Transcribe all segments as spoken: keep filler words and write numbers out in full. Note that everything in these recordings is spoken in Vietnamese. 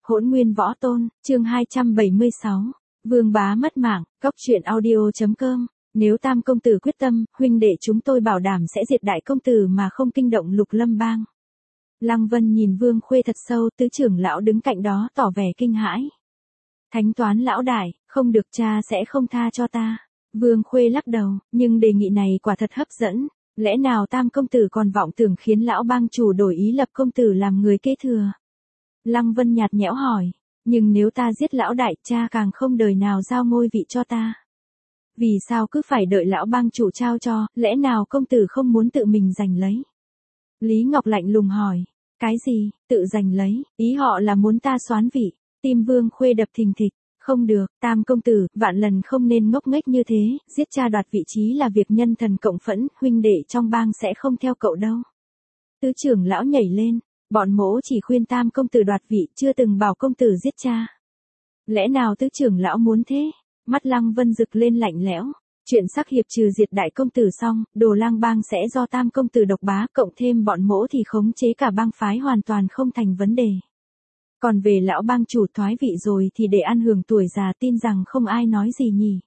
Hỗn Nguyên Võ Tôn, chương hai trăm bảy mươi sáu. Vương bá mất mạng, cóc truyện audio.com. Nếu Tam công tử quyết tâm, huynh đệ chúng tôi bảo đảm sẽ diệt đại công tử mà không kinh động Lục Lâm bang. Lăng Vân nhìn Vương Khuê thật sâu, tứ trưởng lão đứng cạnh đó tỏ vẻ kinh hãi. Thánh toán lão đại, không được, cha sẽ không tha cho ta. Vương Khuê lắc đầu, nhưng đề nghị này quả thật hấp dẫn. Lẽ nào Tam công tử còn vọng tưởng khiến lão bang chủ đổi ý lập công tử làm người kế thừa? Lăng Vân nhạt nhẽo hỏi, nhưng nếu ta giết lão đại, cha càng không đời nào giao ngôi vị cho ta. Vì sao cứ phải đợi lão bang chủ trao cho, lẽ nào công tử không muốn tự mình giành lấy? Lý Ngọc lạnh lùng hỏi, cái gì, tự giành lấy, ý họ là muốn ta soán vị? Tim Vương Khuê đập thình thịch, không được, Tam công tử, vạn lần không nên ngốc nghếch như thế, giết cha đoạt vị trí là việc nhân thần cộng phẫn, huynh đệ trong bang sẽ không theo cậu đâu. Tứ trưởng lão nhảy lên, bọn mỗ chỉ khuyên Tam công tử đoạt vị, chưa từng bảo công tử giết cha. Lẽ nào tứ trưởng lão muốn thế? Mắt Lăng Vân rực lên lạnh lẽo. Chuyện sắc hiệp trừ diệt đại công tử xong, Đồ Lang bang sẽ do Tam công tử độc bá, cộng thêm bọn mỗ thì khống chế cả bang phái hoàn toàn không thành vấn đề. Còn về lão bang chủ thoái vị rồi thì để ăn hưởng tuổi già, tin rằng không ai nói gì nhỉ.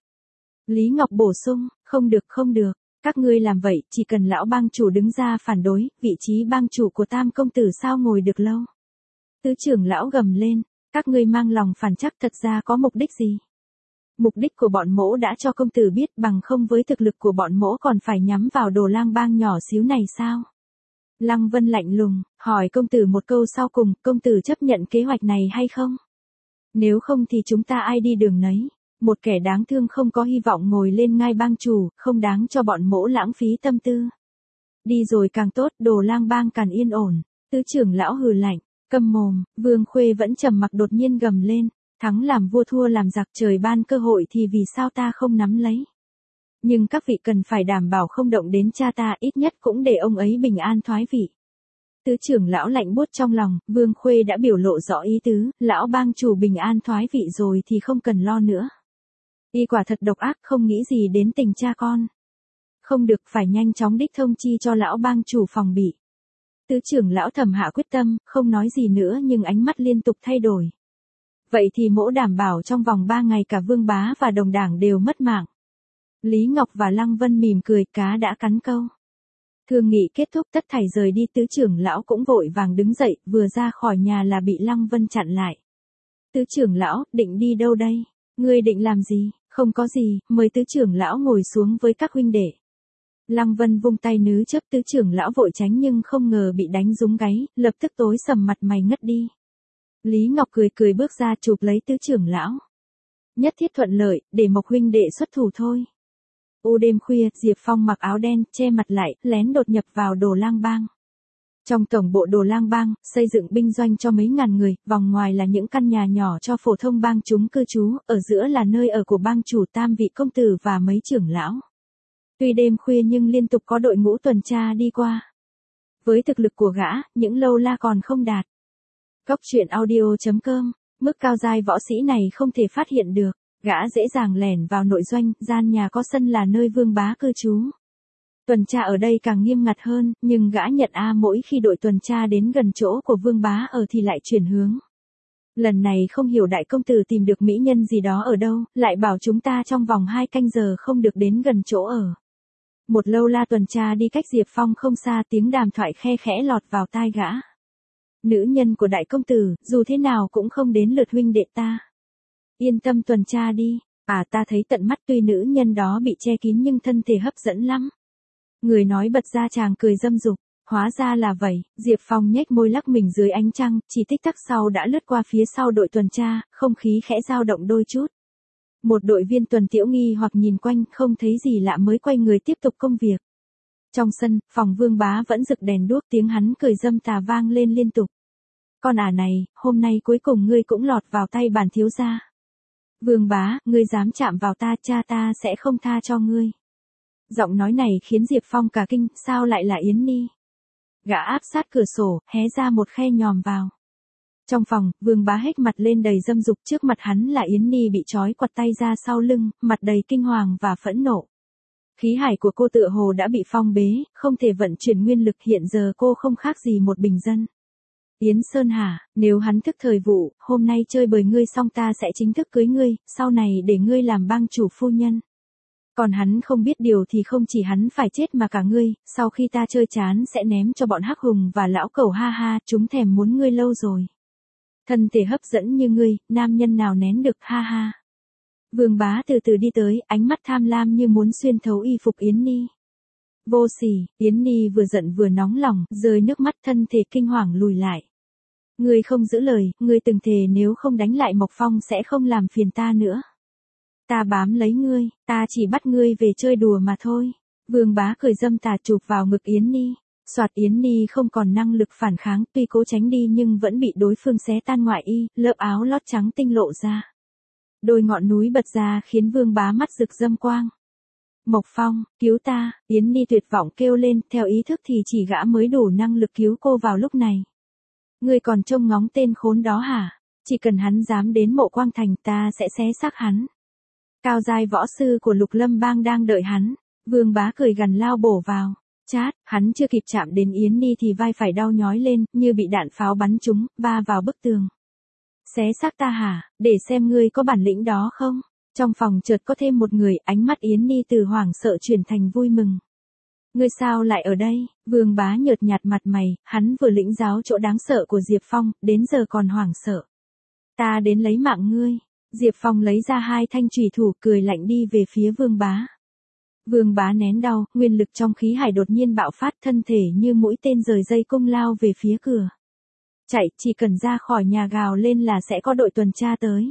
Lý Ngọc bổ sung, không được không được, các ngươi làm vậy, chỉ cần lão bang chủ đứng ra phản đối, vị trí bang chủ của Tam công tử sao ngồi được lâu. Tứ trưởng lão gầm lên, các ngươi mang lòng phản chắc thật ra có mục đích gì? Mục đích của bọn mỗ đã cho công tử biết, bằng không với thực lực của bọn mỗ còn phải nhắm vào Đồ Lang bang nhỏ xíu này sao? Lăng Vân lạnh lùng, hỏi công tử một câu sau cùng, công tử chấp nhận kế hoạch này hay không? Nếu không thì chúng ta ai đi đường nấy. Một kẻ đáng thương không có hy vọng ngồi lên ngai bang chủ, không đáng cho bọn mỗ lãng phí tâm tư. Đi rồi càng tốt, Đồ Lang bang càng yên ổn. Tứ trưởng lão hừ lạnh, câm mồm. Vương Khuê vẫn trầm mặc đột nhiên gầm lên, thắng làm vua thua làm giặc, trời ban cơ hội thì vì sao ta không nắm lấy? Nhưng các vị cần phải đảm bảo không động đến cha ta, ít nhất cũng để ông ấy bình an thoái vị. Tứ trưởng lão lạnh buốt trong lòng, Vương Khuê đã biểu lộ rõ ý tứ, lão bang chủ bình an thoái vị rồi thì không cần lo nữa. Y quả thật độc ác, không nghĩ gì đến tình cha con. Không được, phải nhanh chóng đích thông chi cho lão bang chủ phòng bị. Tứ trưởng lão thầm hạ quyết tâm, không nói gì nữa nhưng ánh mắt liên tục thay đổi. Vậy thì mỗ đảm bảo trong vòng ba ngày cả Vương bá và đồng đảng đều mất mạng. Lý Ngọc và Lăng Vân mỉm cười, cá đã cắn câu. Thương nghị kết thúc, tất thảy rời đi, tứ trưởng lão cũng vội vàng đứng dậy, vừa ra khỏi nhà là bị Lăng Vân chặn lại. Tứ trưởng lão, định đi đâu đây? Ngươi định làm gì? Không có gì, mời tứ trưởng lão ngồi xuống với các huynh đệ. Lăng Vân vung tay nứ chấp, tứ trưởng lão vội tránh nhưng không ngờ bị đánh rúng gáy, lập tức tối sầm mặt mày ngất đi. Lý Ngọc cười cười bước ra chụp lấy tứ trưởng lão. Nhất thiết thuận lợi, để Mộc huynh đệ xuất thủ thôi. U đêm khuya, Diệp Phong mặc áo đen, che mặt lại, lén đột nhập vào Đồ Lang bang. Trong tổng bộ Đồ Lang bang, xây dựng binh doanh cho mấy ngàn người, vòng ngoài là những căn nhà nhỏ cho phổ thông bang chúng cư trú, ở giữa là nơi ở của bang chủ Tam vị công tử và mấy trưởng lão. Tuy đêm khuya nhưng liên tục có đội ngũ tuần tra đi qua. Với thực lực của gã, những lâu la còn không đạt. Cóc truyện audio.com, mức cao giai võ sĩ này không thể phát hiện được, gã dễ dàng lẻn vào nội doanh, gian nhà có sân là nơi Vương bá cư trú. Tuần tra ở đây càng nghiêm ngặt hơn, nhưng gã nhận A mỗi khi đội tuần tra đến gần chỗ của Vương bá ở thì lại chuyển hướng. Lần này không hiểu đại công tử tìm được mỹ nhân gì đó ở đâu, lại bảo chúng ta trong vòng hai canh giờ không được đến gần chỗ ở. Một lâu la tuần tra đi cách Diệp Phong không xa, tiếng đàm thoại khe khẽ lọt vào tai gã. Nữ nhân của đại công tử, dù thế nào cũng không đến lượt huynh đệ ta. Yên tâm tuần tra đi, à ta thấy tận mắt, tuy nữ nhân đó bị che kín nhưng thân thể hấp dẫn lắm. Người nói bật ra chàng cười dâm dục, hóa ra là vậy, Diệp Phong nhếch môi lắc mình dưới ánh trăng, chỉ tích tắc sau đã lướt qua phía sau đội tuần tra, không khí khẽ dao động đôi chút. Một đội viên tuần tiễu nghi hoặc nhìn quanh, không thấy gì lạ mới quay người tiếp tục công việc. Trong sân, phòng Vương bá vẫn rực đèn đuốc, tiếng hắn cười dâm tà vang lên liên tục. Con ả này, hôm nay cuối cùng ngươi cũng lọt vào tay bản thiếu gia. Vương bá, ngươi dám chạm vào ta, cha ta sẽ không tha cho ngươi. Giọng nói này khiến Diệp Phong cả kinh, sao lại là Yến Ni? Gã áp sát cửa sổ, hé ra một khe nhòm vào. Trong phòng, Vương bá hét mặt lên đầy dâm dục, trước mặt hắn là Yến Ni bị trói quặt tay ra sau lưng, mặt đầy kinh hoàng và phẫn nộ. Khí hải của cô tựa hồ đã bị phong bế, không thể vận chuyển nguyên lực, hiện giờ cô không khác gì một bình dân. Yến Sơn hả, nếu hắn thức thời vụ, hôm nay chơi bời ngươi xong ta sẽ chính thức cưới ngươi, sau này để ngươi làm bang chủ phu nhân. Còn hắn không biết điều thì không chỉ hắn phải chết mà cả ngươi, sau khi ta chơi chán sẽ ném cho bọn hắc hùng và lão cẩu ha ha, chúng thèm muốn ngươi lâu rồi. Thân thể hấp dẫn như ngươi, nam nhân nào nén được ha ha. Vương Bá từ từ đi tới, ánh mắt tham lam như muốn xuyên thấu y phục Yến Ni. Vô sỉ, Yến Ni vừa giận vừa nóng lòng, rơi nước mắt, thân thể kinh hoàng lùi lại. Ngươi không giữ lời, ngươi từng thề nếu không đánh lại Mộc Phong sẽ không làm phiền ta nữa. Ta bám lấy ngươi, ta chỉ bắt ngươi về chơi đùa mà thôi. Vương Bá cười dâm tà chụp vào ngực Yến Ni. Soạt, Yến Ni không còn năng lực phản kháng, tuy cố tránh đi nhưng vẫn bị đối phương xé tan ngoại y, lớp áo lót trắng tinh lộ ra. Đôi ngọn núi bật ra khiến Vương Bá mắt rực dâm quang. Mộc Phong, cứu ta, Yến Ni tuyệt vọng kêu lên, theo ý thức thì chỉ gã mới đủ năng lực cứu cô vào lúc này. Ngươi còn trông ngóng tên khốn đó hả? Chỉ cần hắn dám đến Mộ Quang Thành ta sẽ xé xác hắn. Cao giai võ sư của Lục Lâm Bang đang đợi hắn. Vương Bá cười gằn lao bổ vào. Chát, hắn chưa kịp chạm đến Yến Ni thì vai phải đau nhói lên, như bị đạn pháo bắn trúng, va vào bức tường. Xé xác ta hả, để xem ngươi có bản lĩnh đó không? Trong phòng chợt có thêm một người, ánh mắt Yến Ni từ hoảng sợ chuyển thành vui mừng. Ngươi sao lại ở đây? Vương Bá nhợt nhạt mặt mày, hắn vừa lĩnh giáo chỗ đáng sợ của Diệp Phong, đến giờ còn hoảng sợ. Ta đến lấy mạng ngươi. Diệp Phong lấy ra hai thanh chùy thủ, cười lạnh đi về phía Vương Bá. Vương Bá nén đau, nguyên lực trong khí hải đột nhiên bạo phát, thân thể như mũi tên rời dây cung lao về phía cửa. Chạy, chỉ cần ra khỏi nhà gào lên là sẽ có đội tuần tra tới.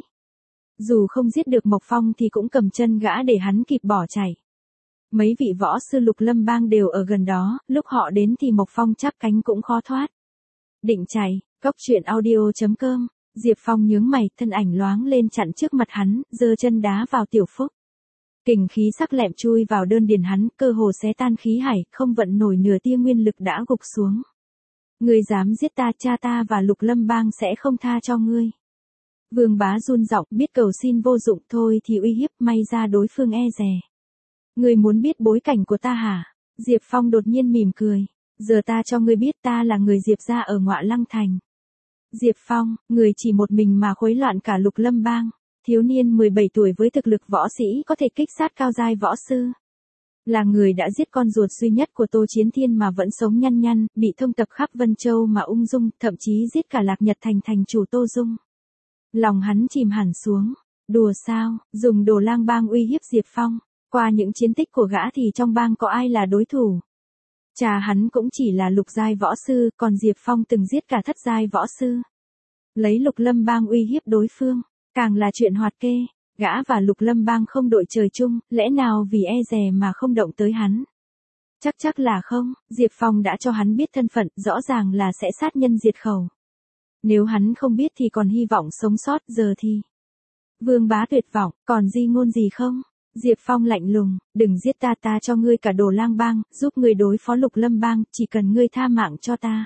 Dù không giết được Mộc Phong thì cũng cầm chân gã để hắn kịp bỏ chạy. Mấy vị võ sư Lục Lâm Bang đều ở gần đó, lúc họ đến thì Mộc Phong chắp cánh cũng khó thoát. Định chạy, cốc truyện audio chấm com. Diệp Phong nhướng mày, thân ảnh loáng lên chặn trước mặt hắn, giơ chân đá vào Tiểu Phúc. Kình khí sắc lẹm chui vào đơn điền hắn, cơ hồ xé tan khí hải, không vận nổi nửa tia nguyên lực đã gục xuống. Ngươi dám giết ta, cha ta và Lục Lâm Bang sẽ không tha cho ngươi. Vương Bá run giọng, biết cầu xin vô dụng thôi thì uy hiếp, may ra đối phương e dè. Ngươi muốn biết bối cảnh của ta hả? Diệp Phong đột nhiên mỉm cười. Giờ ta cho ngươi biết ta là người Diệp gia ở Ngọa Lăng Thành. Diệp Phong, người chỉ một mình mà khuấy loạn cả Lục Lâm Bang. Thiếu niên mười bảy tuổi với thực lực võ sĩ có thể kích sát cao giai võ sư. Là người đã giết con ruột duy nhất của Tô Chiến Thiên mà vẫn sống nhăn nhăn, bị thông tập khắp Vân Châu mà ung dung, thậm chí giết cả Lạc Nhật Thành thành chủ Tô Dung. Lòng hắn chìm hẳn xuống. Đùa sao, dùng Đồ Lang Bang uy hiếp Diệp Phong. Qua những chiến tích của gã thì trong bang có ai là đối thủ. Cha hắn cũng chỉ là lục giai võ sư, còn Diệp Phong từng giết cả thất giai võ sư. Lấy Lục Lâm Bang uy hiếp đối phương, càng là chuyện hoạt kê. Gã và Lục Lâm Bang không đội trời chung, lẽ nào vì e dè mà không động tới hắn? Chắc chắc là không, Diệp Phong đã cho hắn biết thân phận, rõ ràng là sẽ sát nhân diệt khẩu. Nếu hắn không biết thì còn hy vọng sống sót, giờ thì... Vương Bá tuyệt vọng, còn di ngôn gì không? Diệp Phong lạnh lùng, đừng giết ta, ta cho ngươi cả Đồ Lang Bang, giúp ngươi đối phó Lục Lâm Bang, chỉ cần ngươi tha mạng cho ta.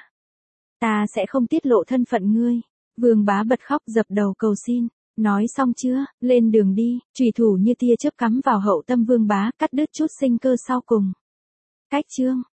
Ta sẽ không tiết lộ thân phận ngươi. Vương Bá bật khóc dập đầu cầu xin. Nói xong chưa, lên đường đi, chùy thủ như tia chớp cắm vào hậu tâm Vương Bá, cắt đứt chút sinh cơ sau cùng. Cách chương